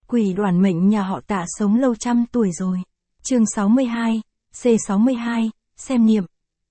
Quỷ đoản mệnh nhà họ Tạ sống lâu trăm tuổi rồi. Chương 62, C62, xem niệm.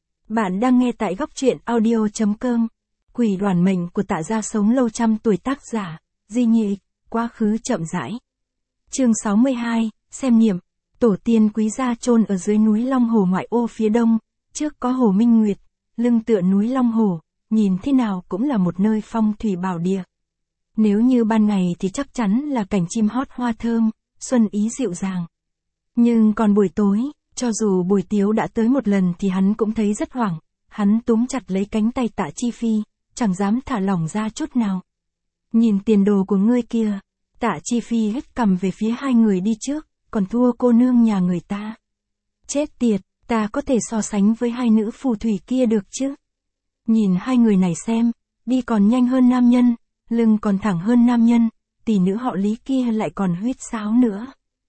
Bạn đang nghe tại góc truyện audio.com. Quỷ đoản mệnh của Tạ gia sống lâu trăm tuổi, tác giả Di Nhị, quá khứ chậm rãi. Chương 62, xem niệm. Tổ tiên quý gia chôn ở dưới núi Long Hồ ngoại ô phía đông, trước có hồ Minh Nguyệt, lưng tựa núi Long Hồ, nhìn thế nào cũng là một nơi phong thủy bảo địa. Nếu như ban ngày thì chắc chắn là cảnh chim hót hoa thơm, xuân ý dịu dàng. Nhưng còn buổi tối, cho dù Bùi Tiếu đã tới một lần thì hắn cũng thấy rất hoảng, hắn túm chặt lấy cánh tay Tạ Chi Phi, chẳng dám thả lỏng ra chút nào. Nhìn tiền đồ của ngươi kia, Tạ Chi Phi hất cằm về phía hai người đi trước, còn thua cô nương nhà người ta. Chết tiệt, ta có thể so sánh với hai nữ phù thủy kia được chứ? Nhìn hai người này xem, đi còn nhanh hơn nam nhân, lưng còn thẳng hơn nam nhân, tỷ nữ họ Lý kia lại còn huýt sáo nữa.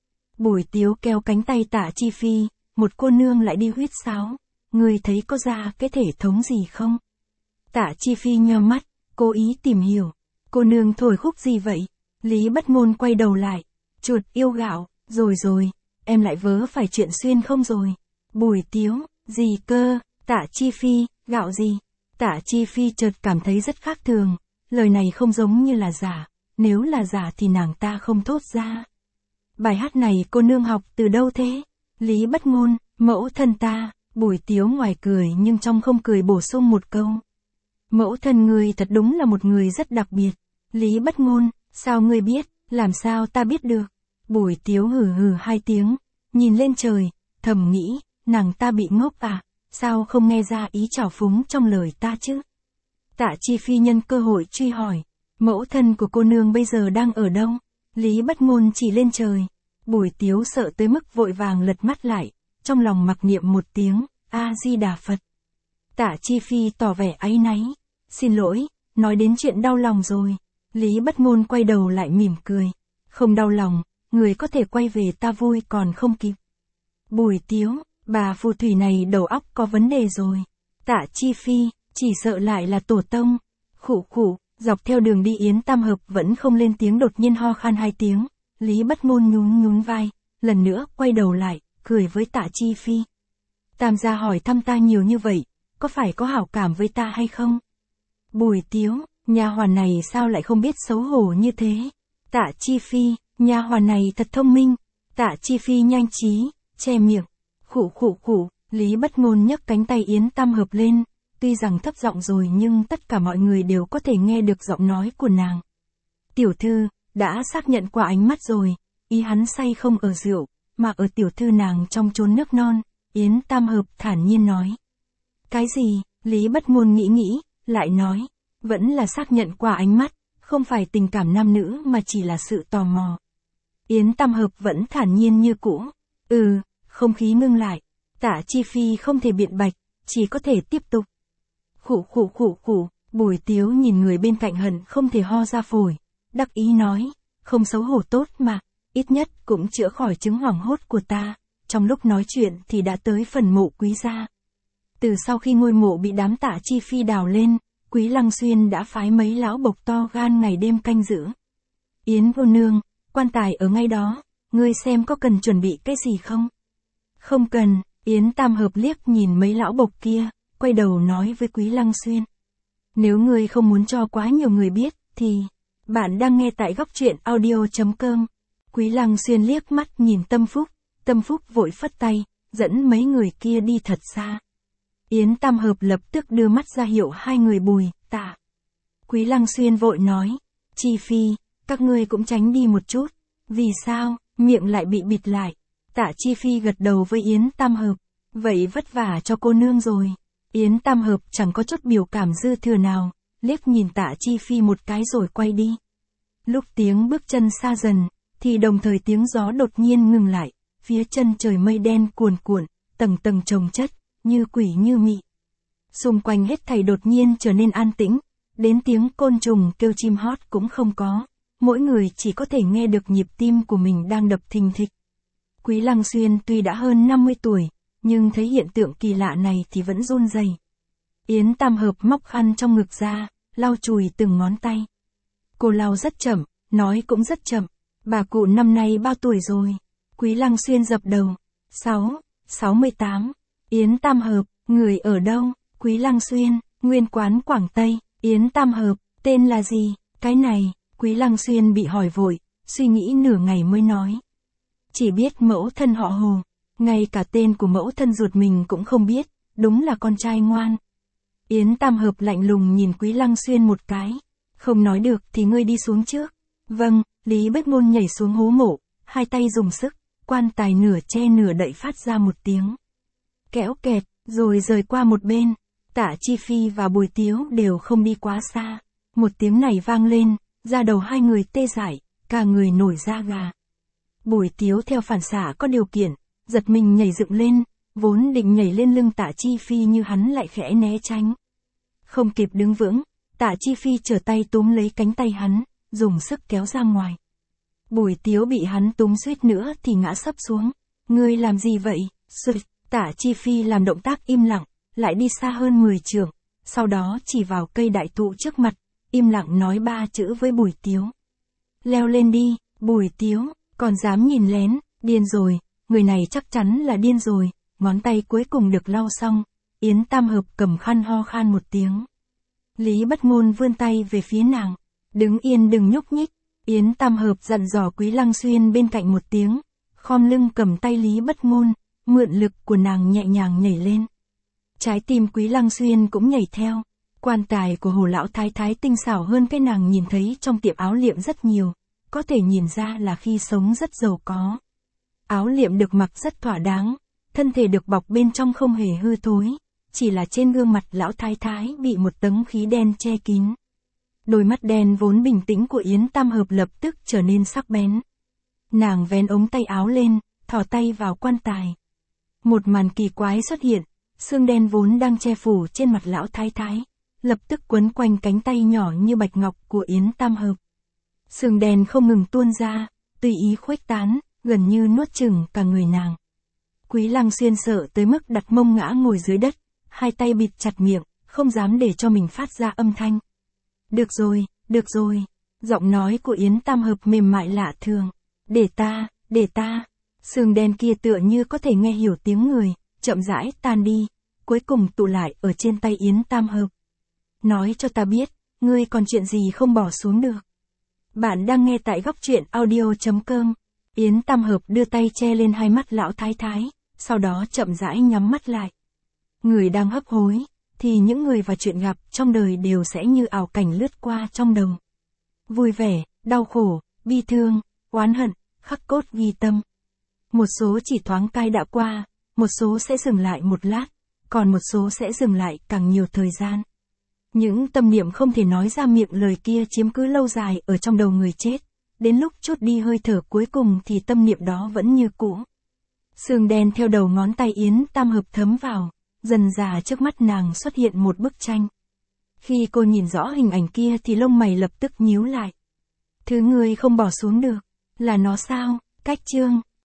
Bùi Tiếu kéo cánh tay Tạ Chi Phi, một cô nương lại đi huýt sáo, ngươi thấy có ra cái thể thống gì không? Tạ Chi Phi nheo mắt, cố ý tìm hiểu, cô nương thổi khúc gì vậy? Lý Bất Ngôn quay đầu lại, chuột yêu gạo, rồi, em lại vớ phải chuyện xuyên không rồi? Bùi Tiếu, gì cơ? Tạ Chi Phi, gạo gì? Tạ Chi Phi chợt cảm thấy rất khác thường, lời này không giống như là giả, nếu là giả thì nàng ta không thốt ra. Bài hát này cô nương học từ đâu thế? Lý Bất Ngôn, mẫu thân ta. Bùi Tiếu ngoài cười nhưng trong không cười bổ sung một câu. Mẫu thân ngươi thật đúng là một người rất đặc biệt. Lý Bất Ngôn, sao ngươi biết? Làm sao ta biết được? Bùi Tiếu hừ hai tiếng, nhìn lên trời, thầm nghĩ, nàng ta bị ngốc à? Sao không nghe ra ý trào phúng trong lời ta chứ? Tạ Chi Phi nhân cơ hội truy hỏi, mẫu thân của cô nương bây giờ đang ở đâu? Lý Bất Ngôn chỉ lên trời. Bùi Tiếu sợ tới mức vội vàng lật mắt lại, trong lòng mặc niệm một tiếng, A-di-đà Phật. Tạ Chi Phi tỏ vẻ áy náy, xin lỗi, nói đến chuyện đau lòng rồi. Lý Bất Ngôn quay đầu lại mỉm cười, không đau lòng, người có thể quay về ta vui còn không kịp. Bùi Tiếu, bà phù thủy này đầu óc có vấn đề rồi. Tạ Chi Phi, chỉ sợ lại là tổ tông. Khụ, dọc theo đường đi Yến Tam Hợp vẫn không lên tiếng, đột nhiên ho khan hai tiếng. Lý Bất Ngôn nhún vai, lần nữa quay đầu lại, cười với Tạ Chi Phi. Tam gia hỏi thăm ta nhiều như vậy, có phải có hảo cảm với ta hay không? Bùi Tiếu, nha hoàn này sao lại không biết xấu hổ như thế? Tạ Chi Phi, nha hoàn này thật thông minh. Tạ Chi Phi nhanh trí, che miệng. Khụ, Lý Bất Ngôn nhấc cánh tay Yến Tam Hợp lên, tuy rằng thấp giọng rồi nhưng tất cả mọi người đều có thể nghe được giọng nói của nàng. Tiểu thư, đã xác nhận qua ánh mắt rồi, ý hắn say không ở rượu, mà ở tiểu thư nàng trong chốn nước non, Yến Tam Hợp thản nhiên nói. Cái gì? Lý Bất Ngôn nghĩ, lại nói, vẫn là xác nhận qua ánh mắt, không phải tình cảm nam nữ mà chỉ là sự tò mò. Yến Tam Hợp vẫn thản nhiên như cũ. Không khí ngưng lại. Tạ Chi Phi không thể biện bạch, chỉ có thể tiếp tục. Khụ, Bùi Tiếu nhìn người bên cạnh hận không thể ho ra phổi, đắc ý nói, không xấu hổ tốt mà, ít nhất cũng chữa khỏi chứng hoảng hốt của ta. Trong lúc nói chuyện thì đã tới phần mộ quý gia. Từ sau khi ngôi mộ bị đám Tạ Chi Phi đào lên, Quý Lăng Xuyên đã phái mấy lão bộc to gan ngày đêm canh giữ. Yến cô nương, quan tài ở ngay đó, ngươi xem có cần chuẩn bị cái gì không? Không cần. Yến Tam Hợp liếc nhìn mấy lão bộc kia, quay đầu nói với Quý Lăng Xuyên. Nếu ngươi không muốn cho quá nhiều người biết, thì... Bạn đang nghe tại góc truyện audio.com. Quý Lăng Xuyên liếc mắt nhìn Tâm Phúc vội phất tay, dẫn mấy người kia đi thật xa. Yến Tam Hợp lập tức đưa mắt ra hiệu hai người Bùi, Tạ. Quý Lăng Xuyên vội nói, Chi Phi, các ngươi cũng tránh đi một chút. Vì sao? Miệng lại bị bịt lại. Tạ Chi Phi gật đầu với Yến Tam Hợp, vậy vất vả cho cô nương rồi. Yến Tam Hợp chẳng có chút biểu cảm dư thừa nào, liếc nhìn Tạ Chi Phi một cái rồi quay đi. Lúc tiếng bước chân xa dần, thì đồng thời tiếng gió đột nhiên ngừng lại, phía chân trời mây đen cuồn cuộn, tầng tầng chồng chất, như quỷ như mị. Xung quanh hết thảy đột nhiên trở nên an tĩnh, đến tiếng côn trùng kêu chim hót cũng không có, mỗi người chỉ có thể nghe được nhịp tim của mình đang đập thình thịch. Quý Lăng Xuyên tuy đã hơn 50 tuổi, nhưng thấy hiện tượng kỳ lạ này thì vẫn run rẩy. Yến Tam Hợp móc khăn trong ngực ra, lau chùi từng ngón tay. Cô lau rất chậm, nói cũng rất chậm. Bà cụ năm nay bao tuổi rồi? Quý Lăng Xuyên dập đầu. 68. Yến Tam Hợp, người ở đâu? Quý Lăng Xuyên, nguyên quán Quảng Tây. Yến Tam Hợp, tên là gì? Cái này, Quý Lăng Xuyên bị hỏi vội, suy nghĩ nửa ngày mới nói. Chỉ biết mẫu thân họ Hồ, ngay cả tên của mẫu thân ruột mình cũng không biết, đúng là con trai ngoan. Yến Tam Hợp lạnh lùng nhìn Quý Lăng Xuyên một cái. Không nói được thì ngươi đi xuống trước. Vâng, Lý Bách Ngôn nhảy xuống hố mộ, hai tay dùng sức, quan tài nửa che nửa đậy phát ra một tiếng kéo kẹt, rồi rời qua một bên. Tạ Chi Phi và Bùi Tiếu đều không đi quá xa. Một tiếng này vang lên, da đầu hai người tê dại, cả người nổi da gà. Bùi Tiếu theo phản xạ có điều kiện, giật mình nhảy dựng lên, vốn định nhảy lên lưng Tạ Chi Phi như hắn lại khẽ né tránh. Không kịp đứng vững, Tạ Chi Phi trở tay túm lấy cánh tay hắn, dùng sức kéo ra ngoài. Bùi Tiếu bị hắn túm suýt nữa thì ngã sấp xuống. Ngươi làm gì vậy? Sụt, Tạ Chi Phi làm động tác im lặng, lại đi xa hơn 10 trượng, sau đó chỉ vào cây đại thụ trước mặt, im lặng nói 3 chữ với Bùi Tiếu. Leo lên đi, Bùi Tiếu, còn dám nhìn lén, điên rồi, người này chắc chắn là điên rồi. Ngón tay cuối cùng được lau xong, Yến Tam Hợp cầm khăn ho khan một tiếng. Lý Bất Ngôn vươn tay về phía nàng, đứng yên đừng nhúc nhích. Yến Tam Hợp dặn dò Quý Lăng Xuyên bên cạnh một tiếng, khom lưng cầm tay Lý Bất Ngôn, mượn lực của nàng nhẹ nhàng nhảy lên. Trái tim Quý Lăng Xuyên cũng nhảy theo. Quan tài của Hồ lão thái thái tinh xảo hơn cái nàng nhìn thấy trong tiệm áo liệm rất nhiều, có thể nhìn ra là khi sống rất giàu có. Áo liệm được mặc rất thỏa đáng, thân thể được bọc bên trong không hề hư thối, chỉ là trên gương mặt lão thái thái bị một tấm khí đen che kín. Đôi mắt đen vốn bình tĩnh của Yến Tam Hợp lập tức trở nên sắc bén. Nàng vén ống tay áo lên, thò tay vào quan tài. Một màn kỳ quái xuất hiện, xương đen vốn đang che phủ trên mặt lão thái thái, lập tức quấn quanh cánh tay nhỏ như bạch ngọc của Yến Tam Hợp. Xương đen không ngừng tuôn ra, tùy ý khuếch tán, gần như nuốt chửng cả người nàng. Quý Lăng Xuyên sợ tới mức đặt mông ngã ngồi dưới đất, hai tay bịt chặt miệng, không dám để cho mình phát ra âm thanh. Được rồi, giọng nói của Yến Tam Hợp mềm mại lạ thường. Để ta. Xương đen kia tựa như có thể nghe hiểu tiếng người, chậm rãi tan đi, cuối cùng tụ lại ở trên tay Yến Tam Hợp. Nói cho ta biết, ngươi còn chuyện gì không bỏ xuống được. Bạn đang nghe tại góc truyện audio.com. Yến Tam Hợp đưa tay che lên hai mắt lão thái thái, sau đó chậm rãi nhắm mắt lại. Người đang hấp hối, thì những người và chuyện gặp trong đời đều sẽ như ảo cảnh lướt qua trong đầu. Vui vẻ, đau khổ, bi thương, oán hận, khắc cốt ghi tâm. Một số chỉ thoáng cai đã qua, một số sẽ dừng lại một lát, còn một số sẽ dừng lại càng nhiều thời gian. Những tâm niệm không thể nói ra miệng lời kia chiếm cứ lâu dài ở trong đầu người chết, đến lúc trút đi hơi thở cuối cùng thì tâm niệm đó vẫn như cũ. Sương đen theo đầu ngón tay Yến Tam Hợp thấm vào, dần dà trước mắt nàng xuất hiện một bức tranh. Khi cô nhìn rõ hình ảnh kia thì lông mày lập tức nhíu lại. Thứ ngươi không bỏ xuống được, là nó sao? Cách chương